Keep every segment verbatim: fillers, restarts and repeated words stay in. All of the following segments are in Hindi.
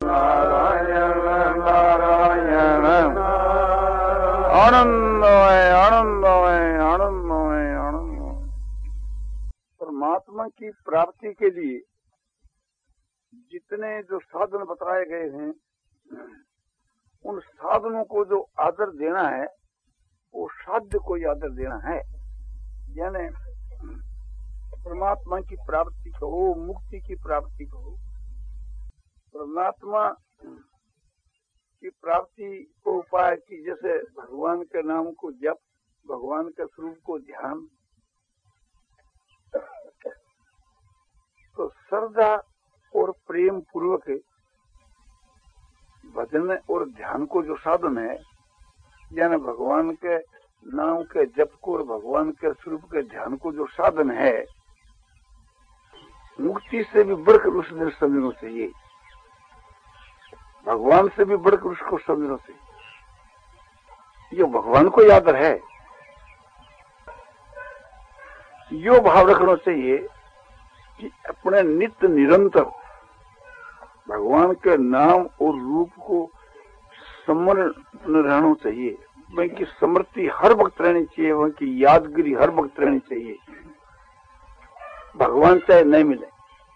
नारायण नारायण आनंदमय आनंदमय आनंदमय आनंदमय। परमात्मा की प्राप्ति के लिए जितने जो साधन बताए गए हैं, उन साधनों को जो आदर देना है वो साध्य को ही आदर देना है। यानी परमात्मा की प्राप्ति कहो, मुक्ति की प्राप्ति कहो, परमात्मा की प्राप्ति को उपाय की जैसे भगवान के नाम को जप, भगवान के स्वरूप को ध्यान, तो श्रद्धा और प्रेम पूर्वक भजन और ध्यान को जो साधन है, यानी भगवान के नाम के जप को और भगवान के स्वरूप के ध्यान को जो साधन है, मुक्ति से भी बढ़कर उस दिन समझना चाहिए, भगवान से भी बढ़कर उसको समझना चाहिए। ये भगवान को याद है, यो भाव रखना चाहिए कि अपने नित्य निरंतर भगवान के नाम और रूप को स्मरण रहना चाहिए। वहीं की स्मृति हर वक्त रहनी चाहिए, वहीं की यादगिरी हर वक्त रहनी चाहिए। भगवान चाहे नहीं मिले,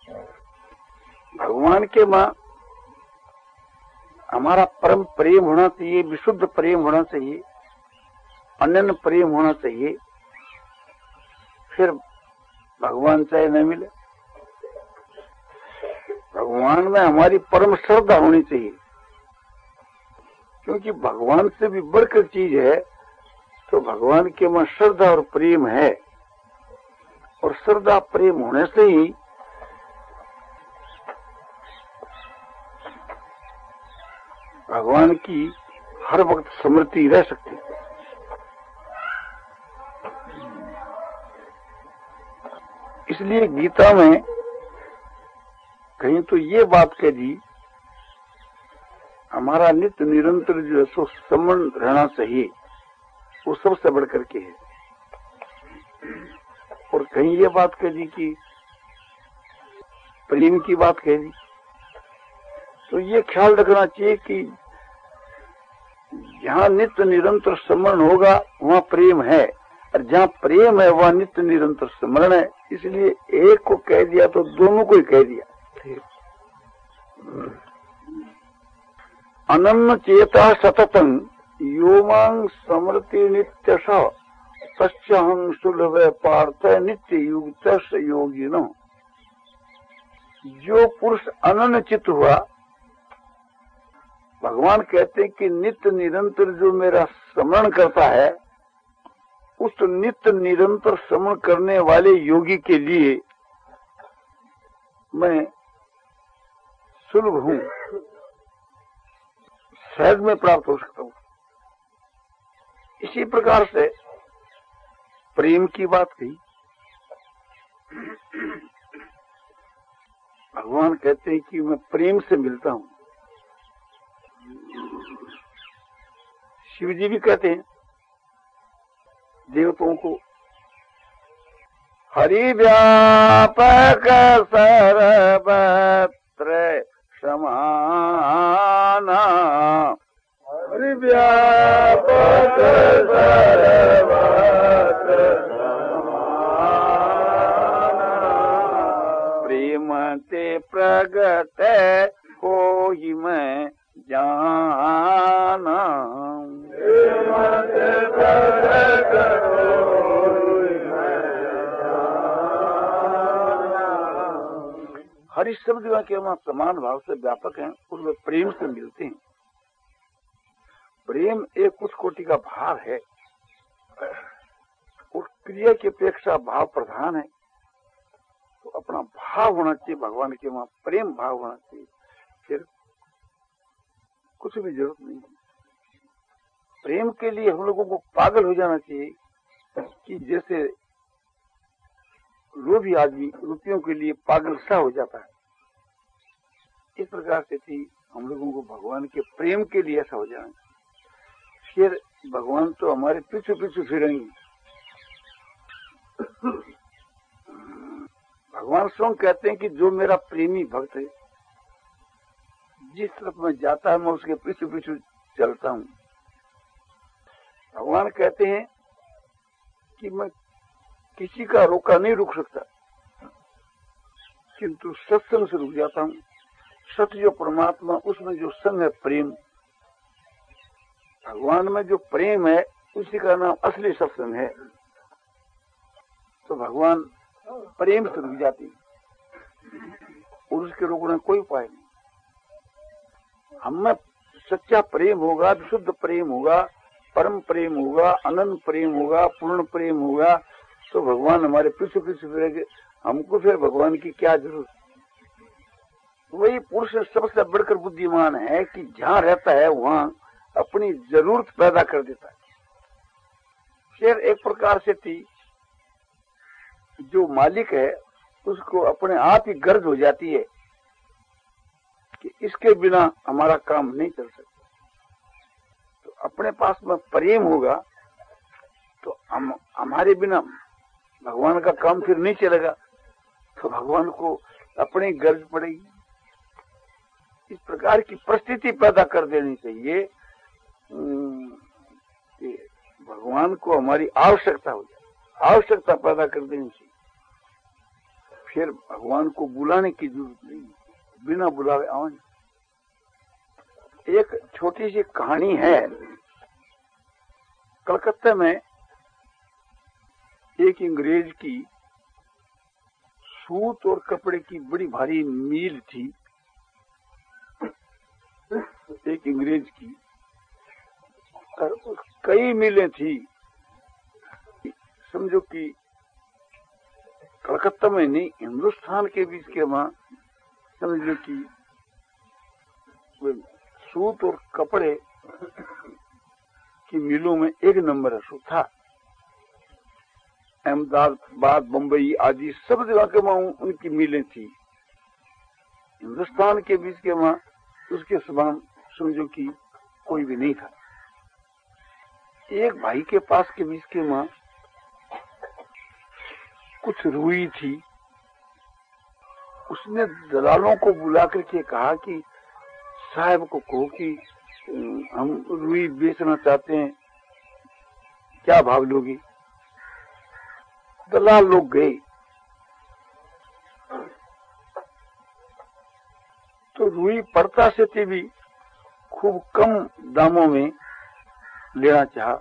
भगवान के मां हमारा परम प्रेम होना चाहिए, विशुद्ध प्रेम होना चाहिए, अनन्य प्रेम होना चाहिए। फिर भगवान चाहे नहीं मिले, भगवान में हमारी परम श्रद्धा होनी चाहिए, क्योंकि भगवान से भी बढ़कर चीज है तो भगवान के में श्रद्धा और प्रेम है। और श्रद्धा प्रेम होने से ही भगवान की हर वक्त स्मृति रह सकती है। इसलिए गीता में कहीं तो ये बात कह दी, हमारा नित्य निरंतर जो है सो स्मरण रहना चाहिए, वो सबसे बढ़ करके है। और कहीं ये बात कह दी कि प्रेम की बात कह दी, तो ये ख्याल रखना चाहिए कि जहाँ नित्य निरंतर स्मरण होगा वहाँ प्रेम है, और जहाँ प्रेम है वहाँ नित्य निरंतर स्मरण है। इसलिए एक को कह दिया तो दोनों को ही कह दिया। अनन्य चेता सततं यो मां स्मरति नित्यश तस्यहं सुलभ पार्थ नित्य युक्त योगिनो। जो पुरुष अनन्य चित्त हुआ, भगवान कहते हैं कि नित्य निरंतर जो मेरा स्मरण करता है, उस नित्य निरंतर स्मरण करने वाले योगी के लिए मैं सुलभ हूं, सहज में प्राप्त हो सकता हूं। इसी प्रकार से प्रेम की बात कही, भगवान कहते हैं कि मैं प्रेम से मिलता हूं। शिव जी भी कहते हैं देवताओं को, हरि व्यापक सर्वत्र समाना, हरि व्यापक सर्वत्र समाना, प्रेम ते प्रगट होई मैं जाना, प्रेम ते प्रगट होई मैं जाना। हरि शब्द के वहां समान भाव से व्यापक हैं, उनमें प्रेम से मिलते हैं। प्रेम एक उस कोटि का भाव है, उस क्रिया की अपेक्षा भाव प्रधान है। तो अपना भाव होना चाहिए भगवान के वहां, प्रेम भाव होना चाहिए, फिर कुछ भी जरूरत नहीं है। प्रेम के लिए हम लोगों को पागल हो जाना चाहिए कि जैसे लोभी आदमी रुपयों के लिए पागल सा हो जाता है, इस प्रकार से थी हम लोगों को भगवान के प्रेम के लिए ऐसा हो जाना चाहिए। फिर भगवान तो हमारे पीछे पीछे फिरेंगे। भगवान स्वयं कहते हैं कि जो मेरा प्रेमी भक्त है, जिस तरफ मैं जाता है मैं उसके पीछे पीछे चलता हूँ। भगवान कहते हैं कि मैं किसी का रोका नहीं रुक सकता, किंतु सत्संग से रुक जाता हूँ। सत्य जो परमात्मा, उसमें जो संग है प्रेम, भगवान में जो प्रेम है उसी का नाम असली सत्संग है। तो भगवान प्रेम से रुक जाती और उसके रोकने कोई उपाय नहीं। हमें सच्चा प्रेम होगा, शुद्ध प्रेम होगा, परम प्रेम होगा, अनंत प्रेम होगा, पूर्ण प्रेम होगा, तो भगवान हमारे पीछे पीछे फिरेंगे। हमको फिर भगवान की क्या जरूरत। वही पुरुष सबसे बढ़कर बुद्धिमान है कि जहाँ रहता है वहाँ अपनी जरूरत पैदा कर देता है। शेर एक प्रकार से थी, जो मालिक है उसको अपने आप ही गर्ज हो जाती है कि इसके बिना हमारा काम नहीं चल सकता। तो अपने पास में प्रेम होगा तो हम हमारे बिना भगवान का काम फिर नहीं चलेगा, तो भगवान को अपनी गर्ज पड़ेगी। इस प्रकार की परिस्थिति पैदा कर देनी चाहिए कि भगवान को हमारी आवश्यकता हो जाए, आवश्यकता पैदा कर देनी चाहिए। फिर भगवान को बुलाने की जरूरत नहीं, बिना बुलावे आवन। एक छोटी सी कहानी है। कलकत्ता में एक अंग्रेज की सूत और कपड़े की बड़ी भारी मिल थी। एक अंग्रेज की और कई मिलें थी। समझो कि कलकत्ता में नहीं, हिंदुस्तान के बीच के वहां समझ लो कि सूत और कपड़े की मिलों में एक नंबर सूत था। अहमदाबाद, बंबई आदि सब जगह के वहां उनकी मिलें थी। हिंदुस्तान के बीच के वहां उसके समान समझो कि कोई भी नहीं था। एक भाई के पास के बीच के वहां कुछ रुई थी। उसने दलालों को बुला करके कहा कि साहब को कहो कि हम रुई बेचना चाहते हैं, क्या भाव लोगी। दलाल लोग गए तो रुई पड़ता से थे भी खूब कम दामों में लेना चाहा।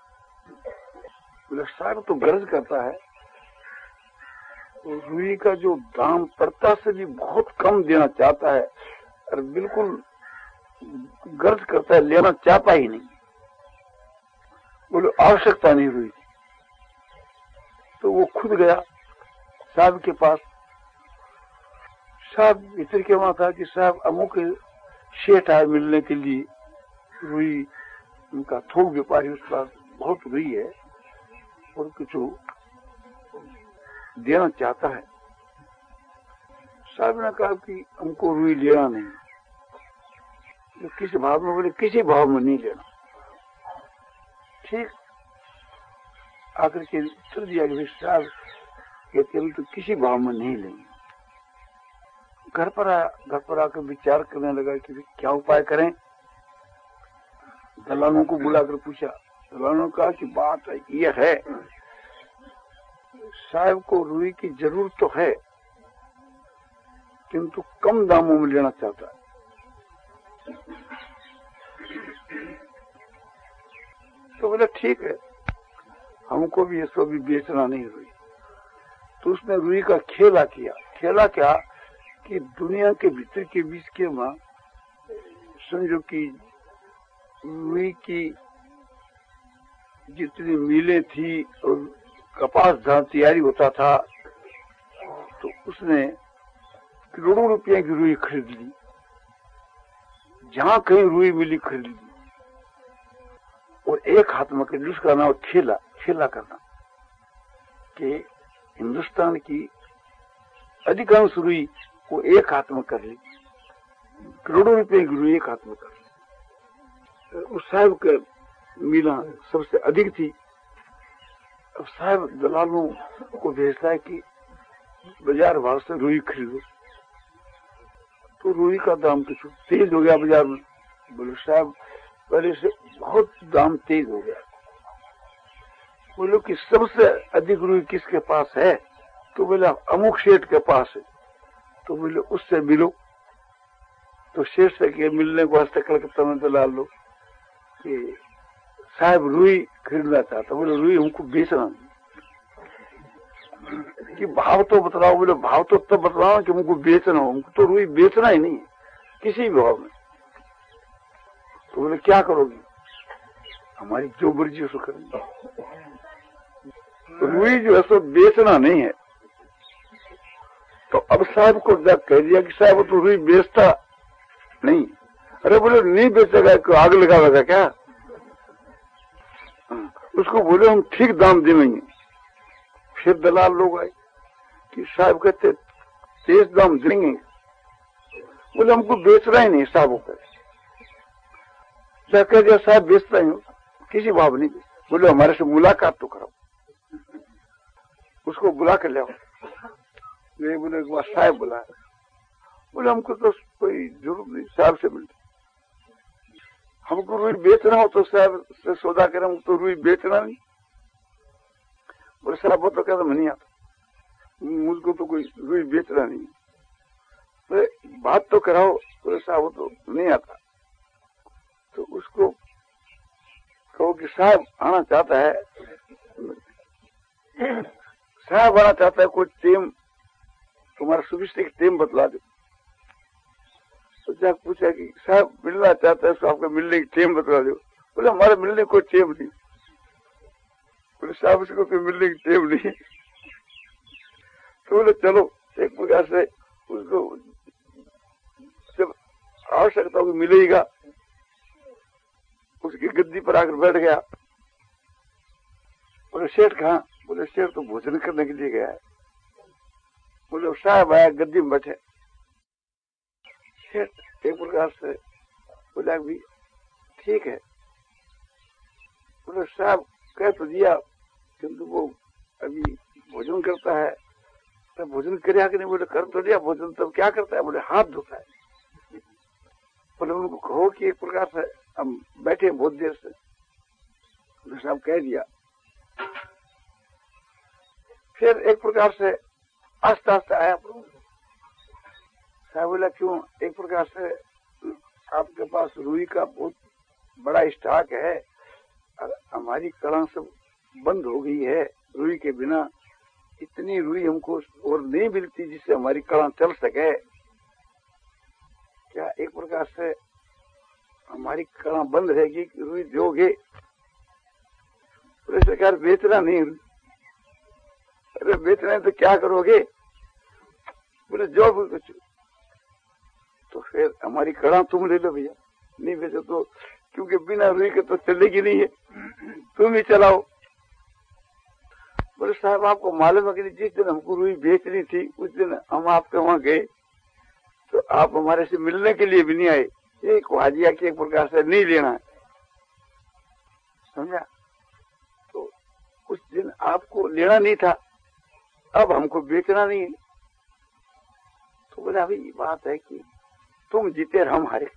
बोले साहब तो गर्ज करता है, तो रुई का जो दाम पड़ता से भी बहुत कम देना चाहता है और बिल्कुल गर्ज करता है, लेना चाहता ही नहीं। बोले आवश्यकता नहीं हुई। तो वो खुद गया साहब के पास। साहब भीतर के वहां था कि साहब अमुक शेठ आए मिलने के लिए, रुई उनका थोक व्यापारी, उस पास बहुत रुई है और कुछ देना चाहता है। साहब ने कहा कि हमको रुई लेना नहीं। तो किस भाव में? बोले किसी भाव में नहीं लेना। ठीक आकर के चल दिया कि साहब कहते तो किसी भाव में नहीं लेंगे। घर पर आया, घर पर आकर विचार करने लगा कि क्या उपाय करें। दलालों को बुलाकर पूछा। दलालों ने कहा कि बात यह है, साहब को रुई की जरूरत तो है किंतु कम दामों में लेना चाहता है। तो बोला ठीक है, हमको भी इसको भी बेचना नहीं रुई। तो उसने रुई का खेला किया। खेला क्या कि दुनिया के भीतर के बीच के वहां समझो कि रुई की जितनी मिलें थी और कपास जहां तैयारी होता था, तो उसने करोड़ों रुपए की रुई खरीद ली। जहां कहीं रुई मिली खरीद ली और एक हाथ में कर, उसका नाम खेला खेला करना कि हिंदुस्तान की अधिकांश रुई को एक हाथ में कर ली। करोड़ों रुपए की रुई एक हाथ में कर ली। उस साहब के मिला सबसे अधिक थी। अब साहब दलालों को भेजता है कि बाजार भाव से रुई खरीदो। तो रुई का दाम कुछ तेज हो गया बाजार में। बोले साहब पहले से बहुत दाम तेज हो गया। बोलो कि सबसे अधिक रुई किसके पास है? तो बोला अमुक सेठ के पास है। तो बोले उससे मिलो। तो सेठ से के मिलने को वास्ते कलकत्ता में दलाल लोग कि साहब रुई खरीदना चाहता। बोले रुई हमको बेचना कि भाव तो बतलाओ। बोले भाव तो तब बतलाओ कि हमको बेचना हो, हमको तो रुई बेचना ही नहीं है किसी भी भाव में। तो बोले क्या करोगे? हमारी जो मर्जी उसको करेंगे। रुई जो है सो बेचना नहीं है। तो अब साहब को जब कह दिया कि साहब तो रुई बेचता नहीं। अरे बोले नहीं बेचेगा, आग लगावेगा क्या? उसको बोले हम ठीक दाम देंगे। फिर दलाल लोग आए कि साहब कहते तेज दाम देंगे। बोले हमको बेचना ही नहीं साहब को। क्या कह दिया साहब बेचता ही किसी भाव नहीं। बोले हमारे से मुलाकात तो करो। उसको बुला कर ले आओ। बोले साहब बुला। बोले हमको तो कोई जरूरत नहीं साहब से मिलते। हमको रुई बेचना हो तो साहब से सौदा करें, हमको तो रुई बेचना नहीं। बोले साहब वो तो कहते नहीं आता, मुझको तो कोई रुई बेचना नहीं। बोले बात तो कराओ। बोले साहब वो तो नहीं आता। तो उसको कहो कि साहब आना चाहता है, साहब आना चाहता है, कोई टीम तुम्हारा सुविष्ट टीम बतला दो। तो जाकर पूछा कि साहब मिलना चाहता है, तो आपको मिलने की टीम बतला दो। बोले हमारे मिलने कोई टीम नहीं। बोले साहब उसको कोई मिलने की टीम नहीं। तो बोले चलो एक प्रकार से उसको जब आवश्यकता होगी मिलेगा। उसकी गद्दी पर आकर बैठ गया। बोले सेठ कहाँ? बोले सेठ तो भोजन करने के लिए गया है। बोले साहब आया गद्दी में बैठे। सेठ एक प्रकार से बोला भी ठीक है। बोले साहब कह तो दिया किंतु वो अभी भोजन करता है। तो भोजन करे कि नहीं? बोले कर तो दिया भोजन, तब क्या करता है? बोले हाथ धोता है। बोले उनको कहो कि एक प्रकार से हम बैठे बहुत देर से। तो साहब कह दिया। फिर एक प्रकार से आस्ते आस्ते आया। साहब बोला क्यों? एक प्रकार से आपके पास रुई का बहुत बड़ा स्टॉक है, हमारी कला सब बंद हो गई है। रुई के बिना इतनी रुई हमको और नहीं मिलती जिससे हमारी कला चल सके। क्या एक प्रकार से हमारी कला बंद रहेगी? रुई दोगे? बोले सरकार बेचना नहीं। अरे बेचना तो क्या करोगे? बोले जो भी कुछ। तो फिर हमारी कड़ा तुम ले लो भैया, नहीं बेचो तो, क्योंकि बिना रुई के तो चलेगी नहीं है, तुम ही चलाओ। बोले साहब आपको मालूम है कि जिस दिन हमको रुई बेचनी थी उस दिन हम आपके वहां गए तो आप हमारे से मिलने के लिए भी नहीं आए। एक वाजिया की एक प्रकार से नहीं लेना है, समझा? तो उस दिन आपको लेना नहीं था, अब हमको बेचना नहीं है। तो बोला अभी ये बात है कि तुम जीते और हम हारे।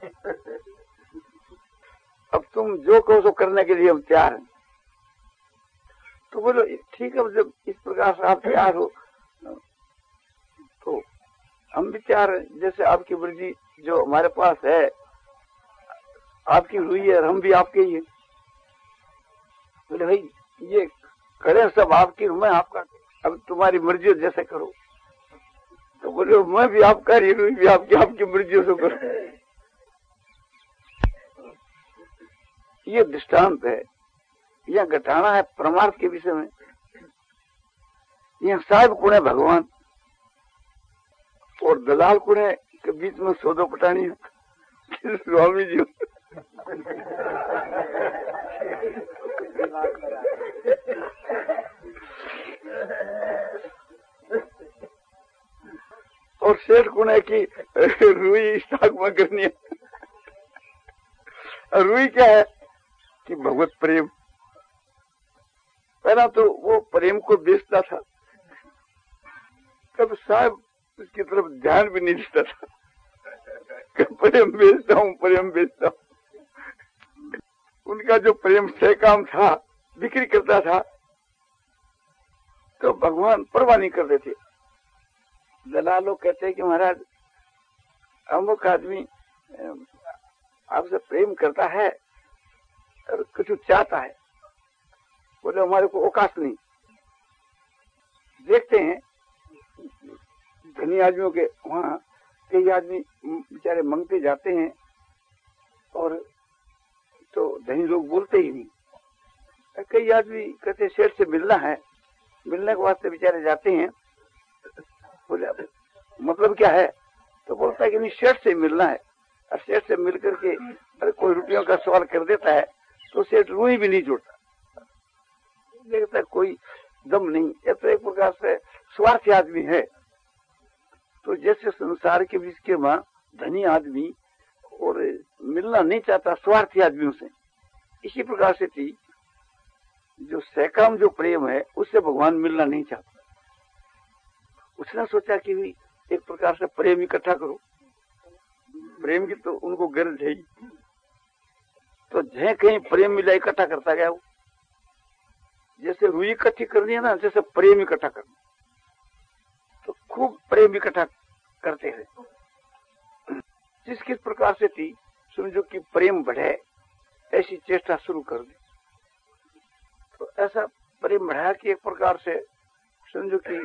अब तुम जो कहो सो करने के लिए हम तैयार हैं। तो बोलो ठीक है, जब इस प्रकार से आप तैयार हो तो हम भी तैयार हैं। जैसे आपकी मर्जी जो हमारे पास है, आपकी रुई है और हम भी आपके ही है। बोले भाई ये करें सब आपकी, मैं आपका, अब तुम्हारी मर्जी हो जैसे करो। तो बोले मैं भी आपका, रुई भी आपकी, आपकी मर्जी से करो। ये दृष्टांत है, यह घटाना है परमार्थ के विषय में। यह साहिब कुण है भगवान और दलाल कुण है के बीच में सौदो पटानी है स्वामी जी। और सेठ कुण है कि रुई स्टॉक में करनी है। रुई क्या है कि भगवत प्रेम। पहला तो वो प्रेम को बेचता था, तब साहब उसकी तरफ ध्यान भी नहीं देता था। कि प्रेम बेचता हूँ, प्रेम बेचता हूँ। उनका जो प्रेम से काम था, बिक्री करता था, तो भगवान परवाह नहीं करते थे। दलाल लोग कहते हैं कि महाराज अमुक आदमी आपसे प्रेम करता है और कुछ चाहता है, बोले हमारे को औकात नहीं। देखते हैं धनी आदमियों के वहाँ कई आदमी बेचारे मांगते जाते हैं और तो धनी लोग बोलते ही नहीं। कई आदमी कहते सेठ से मिलना है, मिलने के वास्ते बेचारे जाते हैं, बोले मतलब क्या है, तो बोलता है कि नहीं सेठ से मिलना है। और सेठ से मिल करके अरे कोई रुपयों का सवाल कर देता है तो सेठ रूही भी नहीं जोड़ता, देखता है कोई दम नहीं। ये तो एक प्रकार से स्वार्थी आदमी है। तो जैसे संसार के बीच के मां धनी आदमी और मिलना नहीं चाहता स्वार्थी आदमियों से, इसी प्रकार से थी जो सैकाम जो प्रेम है उससे भगवान मिलना नहीं चाहता। उसने सोचा कि भी एक प्रकार से प्रेम इकट्ठा करो, प्रेम की तो उनको गरज है ही। तो जहाँ कहीं प्रेम मिला इकट्ठा करता गया वो, जैसे रुई इकट्ठी करनी है ना, जैसे प्रेम इकट्ठा करना, तो खूब प्रेम इकट्ठा करते हैं। जिस किस प्रकार से थी समझो कि प्रेम बढ़े, ऐसी चेष्टा शुरू कर दी। तो ऐसा प्रेम बढ़ाया कि एक प्रकार से समझो कि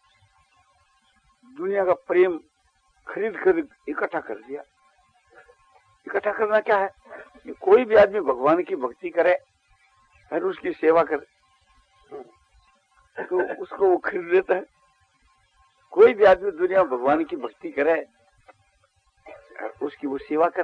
दुनिया का प्रेम खरीद खरीद इकट्ठा कर दिया। इकट्ठा करना क्या है कि कोई भी आदमी भगवान की भक्ति करे और उसकी सेवा करे तो उसको वो खरीद लेता है। कोई भी आदमी दुनिया भगवान की भक्ति करे और उसकी वो सेवा करे,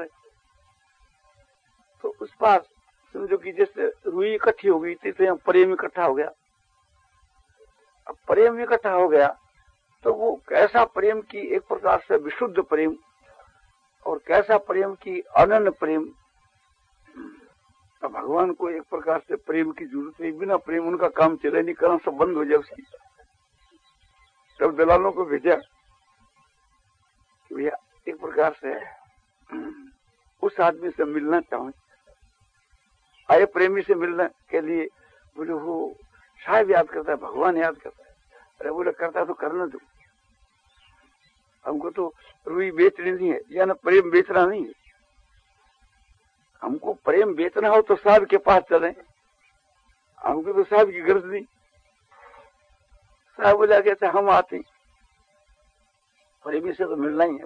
तो उस पास समझो कि जैसे रुई इकट्ठी हो गई थी तो यहाँ प्रेम इकट्ठा हो गया। अब प्रेम इकट्ठा हो गया तो वो कैसा प्रेम की एक प्रकार से विशुद्ध प्रेम और कैसा प्रेम की अनन्य प्रेम। अब भगवान को एक प्रकार से प्रेम की जरूरत नहीं, बिना प्रेम उनका काम चले नहीं, करना सब बंद हो जाए उसकी। तब दलालों को भेजा, भैया एक प्रकार से उस आदमी से मिलना चाहूँ, आए प्रेमी से मिलने के लिए। बोले वो साहब याद करता है, भगवान याद करता है। अरे बोले करता तो करना दो, हमको तो रुई बेचनी नहीं है, या ना प्रेम बेचना नहीं है। हमको प्रेम बेचना हो तो साहब के पास चले, हमको तो साहब की गरज नहीं। साहब बोला कहते हम आते प्रेमी से तो मिलना ही है,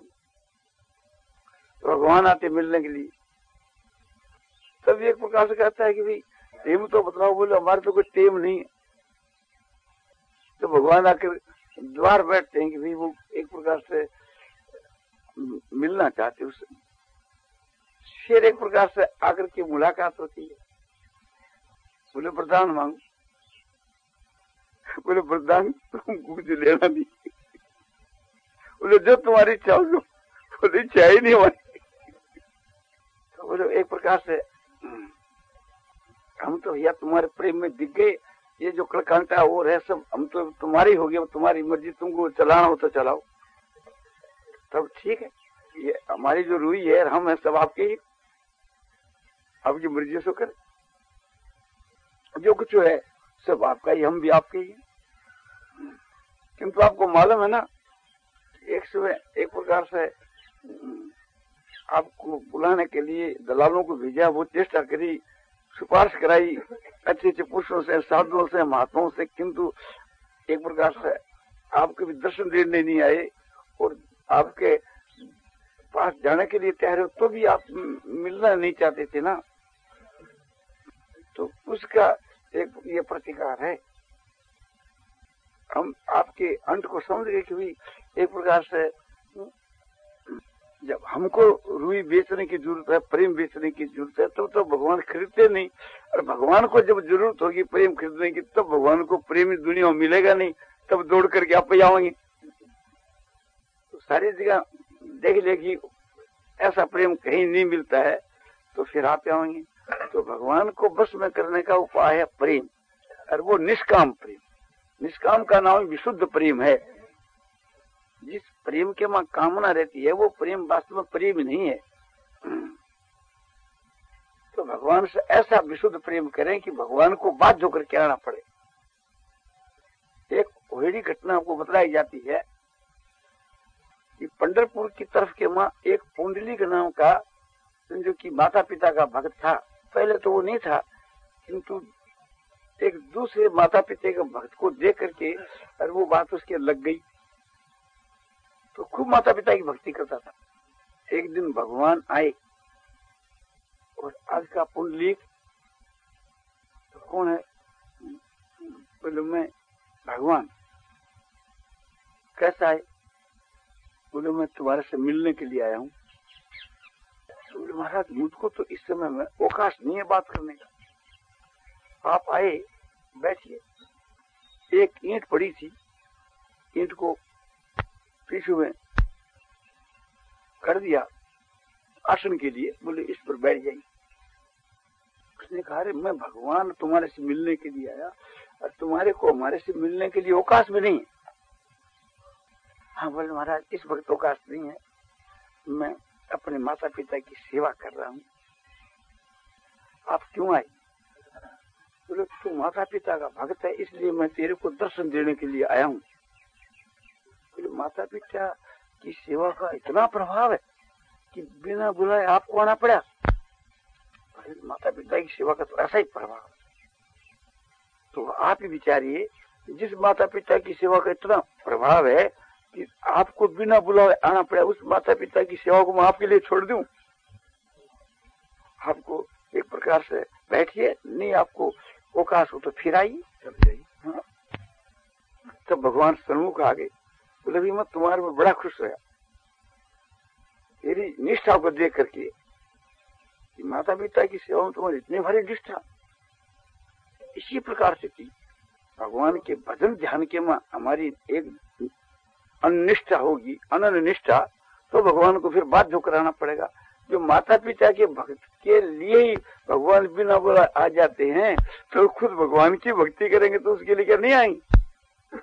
तो भगवान आते मिलने के लिए। तब एक प्रकार से कहता है कि भाई टेम तो बतलाओ। बोले हमारे तो कोई टेम नहीं है। तो भगवान आकर द्वार बैठते हैं कि भाई वो एक प्रकार से मिलना चाहते उससे। फिर एक प्रकार से आकर की मुलाकात होती है। बोले वरदान मांगो। बोले वरदान तुमको कुछ लेना नहीं। बोले जो तुम्हारी इच्छा हो। बोले इच्छा ही नहीं हमारी। तो बोले एक प्रकार से हम तो भैया तुम्हारे प्रेम में दिख गए, ये जो कड़कांटा और है सब हम तो तुम्हारी हो गया, तुम्हारी मर्जी, तुमको चलाना हो तो चलाओ। तब ठीक है, ये हमारी जो रुई है हम है सब आपके ही, आपकी मर्जी से करे। जो कुछ है सब आपका ही, हम भी आपके ही। किंतु आपको मालूम है ना, एक सुबह एक प्रकार से आपको बुलाने के लिए दलालों को भेजा, वो चेष्टा करी, सिफारिश कराई अच्छे अच्छे पुरुषों से, साधुओं से, महात्माओं से, किंतु एक प्रकार से आपके भी दर्शन देने नहीं आए और आपके पास जाने के लिए तैयार हो तो भी आप मिलना नहीं चाहते थे ना। तो उसका एक ये प्रतिकार है। हम आपके अंत को समझ गए कि भी एक प्रकार से जब हमको रुई बेचने की जरूरत है, प्रेम बेचने की जरूरत है, तब तो भगवान खरीदते नहीं। और भगवान को जब जरूरत होगी प्रेम खरीदने की, तब भगवान को प्रेमी दुनिया में मिलेगा नहीं, तब दौड़ करके आप पे आएंगे। तो सारी जगह देख लेगी ऐसा प्रेम कहीं नहीं मिलता है, तो फिर आप आएंगे। तो भगवान को बस में करने का उपाय है प्रेम, और वो निष्काम प्रेम। निष्काम का नाम विशुद्ध प्रेम है। जिस प्रेम के मां कामना रहती है, वो प्रेम वास्तव में प्रेम नहीं है। तो भगवान से ऐसा विशुद्ध प्रेम करें कि भगवान को बाध्य होकर के आना पड़े। एक होड़ी घटना आपको बतलाई जाती है कि पंढरपुर की तरफ के मां एक पुंडलिक नाम का, जो कि माता पिता का भक्त था, पहले तो वो नहीं था, किंतु एक दूसरे माता पिता के भक्त को देख करके और वो बात उसके लग गई, तो खूब माता पिता की भक्ति करता था। एक दिन भगवान आए और आज का पुंडलिक तो कौन है? बोले मैं भगवान। कैसा है? बोले मैं तुम्हारे से मिलने के लिए आया हूँ। बोले महाराज मुझको तो इस समय में अवकाश नहीं है बात करने का, आप आए बैठिए। एक ईंट पड़ी थी, ईंट को पीछू में कर दिया आसन के लिए, बोले इस पर बैठ जाइए। उसने कहा अरे मैं भगवान तुम्हारे से मिलने के लिए आया और तुम्हारे को हमारे से मिलने के लिए अवकाश में नहीं है। हाँ बोले महाराज इस वक्त अवकाश नहीं है, मैं अपने माता पिता की सेवा कर रहा हूँ। आप क्यों आए? बोले तू माता पिता का भक्त है इसलिए मैं तेरे को दर्शन देने के लिए आया हूँ। बोले माता पिता की सेवा का इतना प्रभाव है कि बिना बुलाए आपको आना पड़ा? माता पिता की सेवा का तो ऐसा ही प्रभाव है। तो आप ही विचारिए, जिस माता पिता की सेवा का इतना प्रभाव है कि आपको बिना बुलाए आना पड़ा, उस माता पिता की सेवा को मैं आपके लिए छोड़ दूं? आपको एक प्रकार से बैठिए, नहीं आपको अवकाश हो तो फिर आइए। हाँ। तब भगवान सन्मुख आ गए। बोले भी मैं तुम्हारे में बड़ा खुश हुआ तेरी निष्ठा को देख करके, कि माता पिता की सेवा में तुम्हारी इतनी भारी निष्ठा। इसी प्रकार से की भगवान के भजन ध्यान के में हमारी एक अनिष्ठा होगी, अनन्य निष्ठा, तो भगवान को फिर बाध्य कराना पड़ेगा। जो माता पिता के भक्त के लिए ही भगवान बिना बोला आ जाते हैं, तो खुद भगवान की भक्ति करेंगे तो उसके लिए क्या नहीं आएंगे?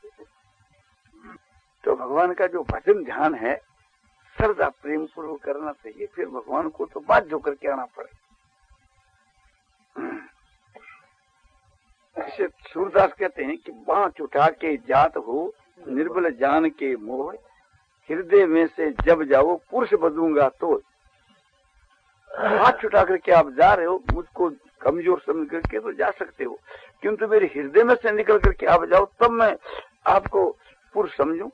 तो भगवान का जो भजन ध्यान है श्रद्धा प्रेम पूर्वक करना चाहिए, फिर भगवान को तो बाध्य होकर के आना पड़े। इसे सूरदास कहते हैं कि बाँच उठा के जात हो निर्बल जान के मोह, हृदय में से जब जाओ पुरुष बदूंगा तो। हाथ छुटा करके आप जा रहे हो, मुझको कमजोर समझ करके तो जा सकते हो, किंतु मेरे हृदय में से निकल करके आप जाओ तब मैं आपको पुरुष समझूं।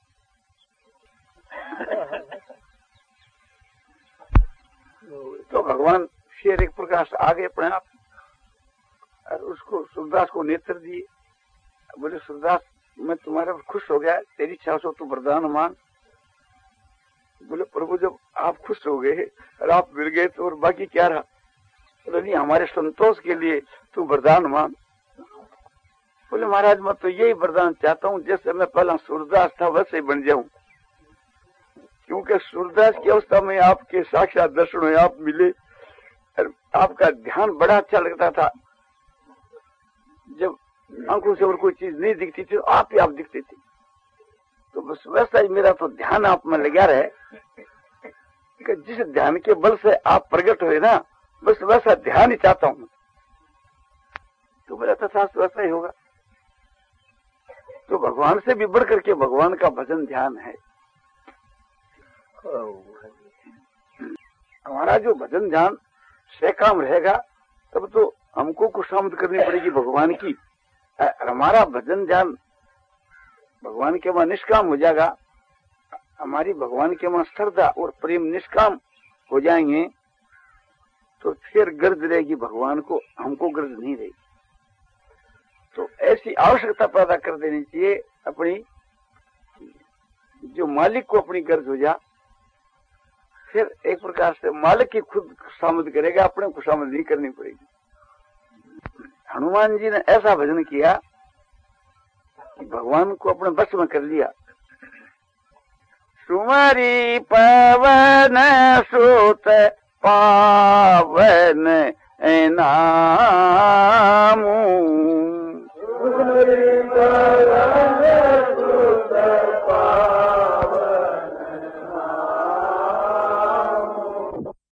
तो भगवान शेर एक प्रकार से आ गए अपने आप और उसको सूरदास को नेत्र दिए। बोले सूरदास मैं तुम्हारे पर खुश हो गया, तेरी इच्छा हो तो वरदान मान। बोले प्रभु जब आप खुश हो गए और आप मिल गए तो और बाकी क्या रहा? बोले नहीं हमारे संतोष के लिए तू वरदान मान। बोले महाराज मैं तो यही वरदान चाहता हूँ, जैसे मैं पहला सूरदास था वैसे बन जाऊं, क्योंकि सूरदास की अवस्था में आपके साक्षात दर्शन हुए, आप मिले और आपका ध्यान बड़ा अच्छा लगता था। जब आंखों से और कोई चीज नहीं दिखती थी, आप ही आप दिखते थे। तो बस वैसा ही मेरा तो ध्यान आप में लगा रहे कि जिस ध्यान के बल से आप प्रकट हुए ना, बस वैसा ध्यान ही चाहता हूँ। तो मेरा तथा वैसा ही होगा। तो भगवान से भी बढ़ करके भगवान का भजन ध्यान है। हमारा जो भजन ध्यान सकाम रहेगा तब तो हमको खुशामद करनी पड़ेगी भगवान की। हमारा भजन ध्यान भगवान के वहां निष्काम हो जाएगा, हमारी भगवान के वहां श्रद्धा और प्रेम निष्काम हो जाएंगे, तो फिर गर्ज रहेगी भगवान को, हमको गर्ज नहीं रहेगी। तो ऐसी आवश्यकता पैदा कर देनी चाहिए अपनी, जो मालिक को अपनी गर्ज हो जा, फिर एक प्रकार से मालिक की खुद खुशामद करेगा, अपने खुशामद नहीं करनी पड़ेगी। हनुमान जी ने ऐसा भजन किया कि भगवान को अपने बस में कर लिया। सुमरी पवन सुत पावन नामू